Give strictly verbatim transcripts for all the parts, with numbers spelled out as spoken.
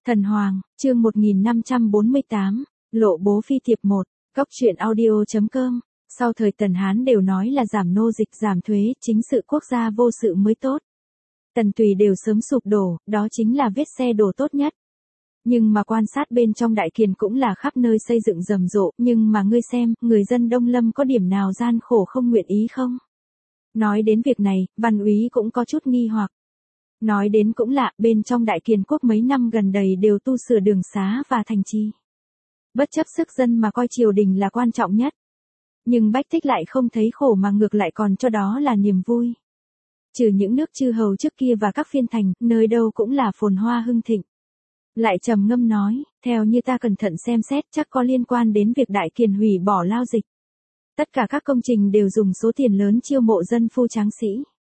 Thần Hoàng, chương một nghìn năm trăm bốn mươi tám, Lộ bố phi thiệp một, Cóc truyện audio chấm com. Sau thời Tần Hán đều nói là giảm nô dịch giảm thuế, chính sự quốc gia vô sự mới tốt. Tần Tùy đều sớm sụp đổ, đó chính là vết xe đổ tốt nhất. Nhưng mà quan sát bên trong Đại Kiền cũng là khắp nơi xây dựng rầm rộ, nhưng mà ngươi xem, người dân Đông Lâm có điểm nào gian khổ không nguyện ý không? Nói đến việc này, Văn Úy cũng có chút nghi hoặc. Nói đến cũng lạ, bên trong Đại Kiền quốc mấy năm gần đây đều tu sửa đường xá và thành trì. Bất chấp sức dân mà coi triều đình là quan trọng nhất. Nhưng bách thích lại không thấy khổ mà ngược lại còn cho đó là niềm vui. Trừ những nước chư hầu trước kia và các phiên thành, nơi đâu cũng là phồn hoa hưng thịnh. Lại trầm ngâm nói, theo như ta cẩn thận xem xét chắc có liên quan đến việc Đại Kiền hủy bỏ lao dịch. Tất cả các công trình đều dùng số tiền lớn chiêu mộ dân phu tráng sĩ.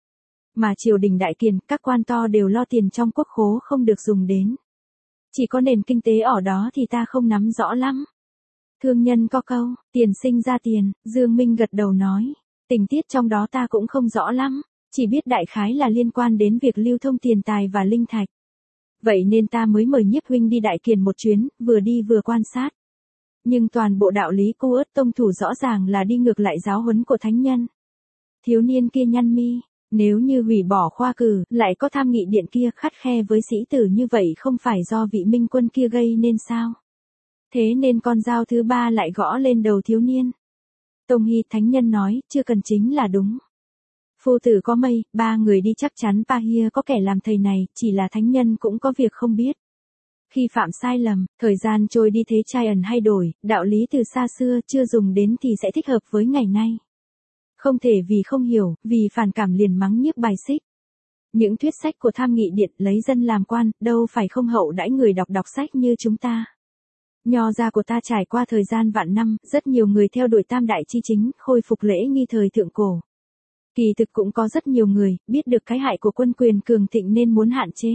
Mà triều đình Đại Kiền, các quan to đều lo tiền trong quốc khố không được dùng đến. Chỉ có nền kinh tế ở đó thì ta không nắm rõ lắm. Thương nhân có câu, tiền sinh ra tiền, Dương Minh gật đầu nói. Tình tiết trong đó ta cũng không rõ lắm, chỉ biết đại khái là liên quan đến việc lưu thông tiền tài và linh thạch. Vậy nên ta mới mời Nhiếp huynh đi Đại Kiền một chuyến, vừa đi vừa quan sát. Nhưng toàn bộ đạo lý cô ớt tông thủ rõ ràng là đi ngược lại giáo huấn của thánh nhân. Thiếu niên kia nhăn mi, nếu như hủy bỏ khoa cử, lại có tham nghị điện kia khắt khe với sĩ tử như vậy không phải do vị minh quân kia gây nên sao? Thế nên con dao thứ ba lại gõ lên đầu thiếu niên. Tông Hy thánh nhân nói, chưa cần chính là đúng. Phu tử có mây, ba người đi chắc chắn Pahia có kẻ làm thầy này, chỉ là thánh nhân cũng có việc không biết. Khi phạm sai lầm, thời gian trôi đi thế trai ẩn hay đổi, đạo lý từ xa xưa chưa dùng đến thì sẽ thích hợp với ngày nay. Không thể vì không hiểu, vì phản cảm liền mắng nhiếc bài xích. Những thuyết sách của tham nghị điện lấy dân làm quan, đâu phải không hậu đãi người đọc đọc sách như chúng ta. Nho gia của ta trải qua thời gian vạn năm, rất nhiều người theo đuổi tam đại chi chính, khôi phục lễ nghi thời thượng cổ. Kỳ thực cũng có rất nhiều người, biết được cái hại của quân quyền cường thịnh nên muốn hạn chế.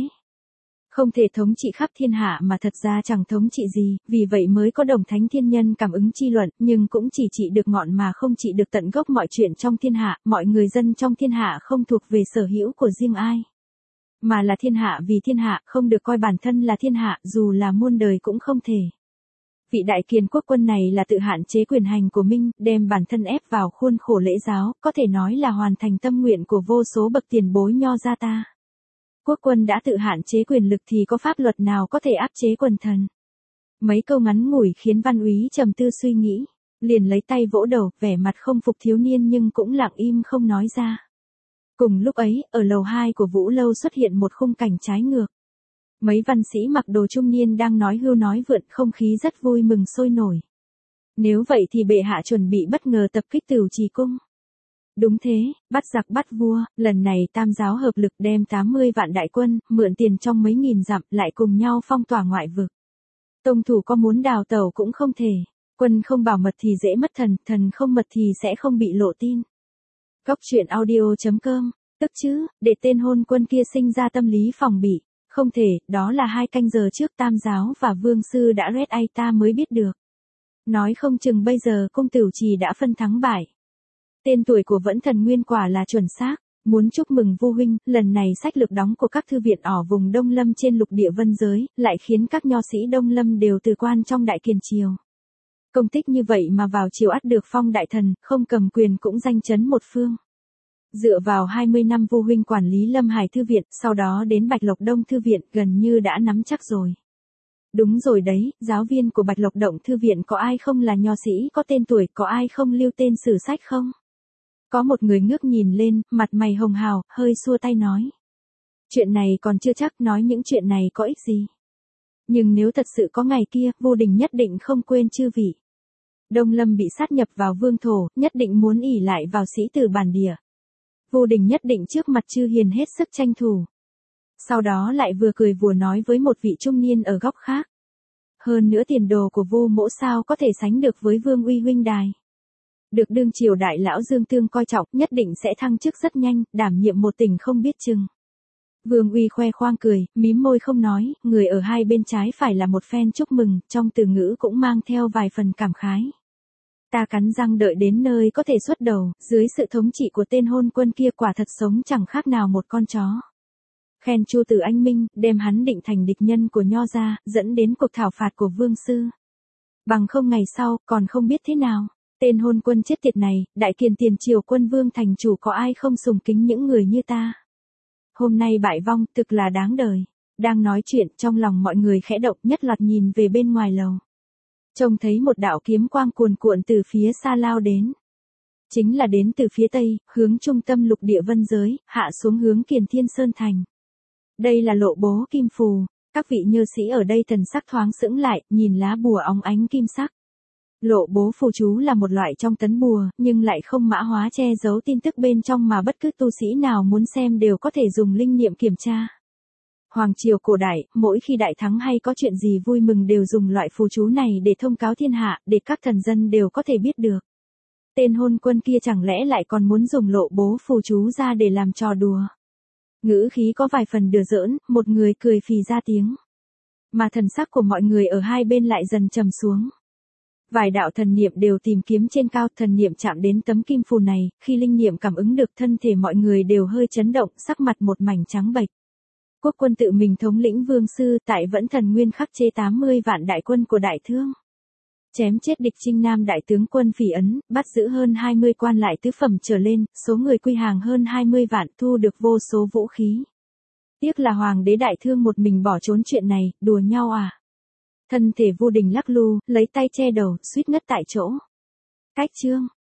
Không thể thống trị khắp thiên hạ mà thật ra chẳng thống trị gì, vì vậy mới có đồng thánh thiên nhân cảm ứng chi luận, nhưng cũng chỉ trị được ngọn mà không trị được tận gốc mọi chuyện trong thiên hạ, mọi người dân trong thiên hạ không thuộc về sở hữu của riêng ai. Mà là thiên hạ vì thiên hạ, không được coi bản thân là thiên hạ, dù là muôn đời cũng không thể. Vị Đại Kiền quốc quân này là tự hạn chế quyền hành của Minh, đem bản thân ép vào khuôn khổ lễ giáo, có thể nói là hoàn thành tâm nguyện của vô số bậc tiền bối nho gia ta. Quốc quân đã tự hạn chế quyền lực thì có pháp luật nào có thể áp chế quần thần. Mấy câu ngắn ngủi khiến Văn Úy trầm tư suy nghĩ, liền lấy tay vỗ đầu, vẻ mặt không phục thiếu niên nhưng cũng lặng im không nói ra. Cùng lúc ấy, ở lầu hai của Vũ Lâu xuất hiện một khung cảnh trái ngược. Mấy văn sĩ mặc đồ trung niên đang nói hưu nói vượn, không khí rất vui mừng sôi nổi. Nếu vậy thì bệ hạ chuẩn bị bất ngờ tập kích Tửu Trì cung. Đúng thế, bắt giặc bắt vua, lần này tam giáo hợp lực đem tám mươi vạn đại quân, mượn tiền trong mấy nghìn dặm, lại cùng nhau phong tỏa ngoại vực. Tông thủ có muốn đào tẩu cũng không thể, quân không bảo mật thì dễ mất thần, thần không mật thì sẽ không bị lộ tin. Cóc truyện audio chấm com, tức chứ, để tên hôn quân kia sinh ra tâm lý phòng bị. Không thể, đó là hai canh giờ trước tam giáo và vương sư đã rét ai ta mới biết được. Nói không chừng bây giờ cung Tửu Trì đã phân thắng bại. Tên tuổi của Vẫn Thần Nguyên quả là chuẩn xác, muốn chúc mừng Vu huynh, lần này sách lược đóng của các thư viện ở vùng Đông Lâm trên lục địa vân giới, lại khiến các nho sĩ Đông Lâm đều từ quan trong Đại Kiền triều. Công tích như vậy mà vào triều ắt được phong đại thần, không cầm quyền cũng danh chấn một phương. Dựa vào hai mươi năm Vu huynh quản lý Lâm Hải thư viện, sau đó đến Bạch Lộc Đông thư viện, gần như đã nắm chắc rồi. Đúng rồi đấy, giáo viên của Bạch Lộc Động thư viện có ai không là nho sĩ có tên tuổi, có ai không lưu tên sử sách không? Có một người ngước nhìn lên, mặt mày hồng hào, hơi xua tay nói. Chuyện này còn chưa chắc, nói những chuyện này có ích gì. Nhưng nếu thật sự có ngày kia, Vu Đình nhất định không quên chư vị. Đông Lâm bị sát nhập vào vương thổ, nhất định muốn ỷ lại vào sĩ tử bản địa. Vu Đình nhất định trước mặt chư hiền hết sức tranh thủ. Sau đó lại vừa cười vừa nói với một vị trung niên ở góc khác. Hơn nữa tiền đồ của Vu mỗ sao có thể sánh được với Vương Uy huynh đài. Được đương triều đại lão Dương Tương coi trọng, nhất định sẽ thăng chức rất nhanh, đảm nhiệm một tỉnh không biết chừng. Vương Uy khoe khoang cười, mím môi không nói, người ở hai bên trái phải là một phen chúc mừng, trong từ ngữ cũng mang theo vài phần cảm khái. Ta cắn răng đợi đến nơi có thể xuất đầu, dưới sự thống trị của tên hôn quân kia quả thật sống chẳng khác nào một con chó. khen Chu Tử Anh Minh, đem hắn định thành địch nhân của Nho gia, dẫn đến cuộc thảo phạt của Vương sư. Bằng không ngày sau, còn không biết thế nào. Tên hôn quân chết tiệt này, đại kiền tiền triều quân vương thành chủ có ai không sùng kính những người như ta. Hôm nay bại vong, thực là đáng đời. Đang nói chuyện, trong lòng mọi người khẽ động, nhất loạt nhìn về bên ngoài lầu. Trông thấy một đạo kiếm quang cuồn cuộn từ phía xa lao đến. Chính là đến từ phía tây, hướng trung tâm lục địa vân giới, hạ xuống hướng Kiền Thiên Sơn Thành. Đây là Lộ Bố kim phù. Các vị nhơ sĩ ở đây thần sắc thoáng sững lại, nhìn lá bùa óng ánh kim sắc. Lộ Bố phù chú là một loại trong tấn bùa, nhưng lại không mã hóa che giấu tin tức bên trong mà bất cứ tu sĩ nào muốn xem đều có thể dùng linh niệm kiểm tra. Hoàng triều cổ đại, mỗi khi đại thắng hay có chuyện gì vui mừng đều dùng loại phù chú này để thông cáo thiên hạ, để các thần dân đều có thể biết được. Tên hôn quân kia chẳng lẽ lại còn muốn dùng Lộ Bố phù chú ra để làm trò đùa. Ngữ khí có vài phần đùa giỡn, một người cười phì ra tiếng. Mà thần sắc của mọi người ở hai bên lại dần trầm xuống. Vài đạo thần niệm đều tìm kiếm trên cao, thần niệm chạm đến tấm kim phù này, khi linh niệm cảm ứng được thân thể mọi người đều hơi chấn động, sắc mặt một mảnh trắng bệch. Quốc quân tự mình thống lĩnh Vương sư, tại Vẫn Thần Nguyên khắc chế tám mươi vạn đại quân của Đại Thương. Chém chết địch Trinh Nam đại tướng quân Phỉ Ấn, bắt giữ hơn hai mươi quan lại tứ phẩm trở lên, số người quy hàng hơn hai mươi vạn, thu được vô số vũ khí. Tiếc là hoàng đế Đại Thương một mình bỏ trốn chuyện này, đùa nhau à. Thân thể Vu Đình lắc lư, lấy tay che đầu, suýt ngất tại chỗ. Cách chương.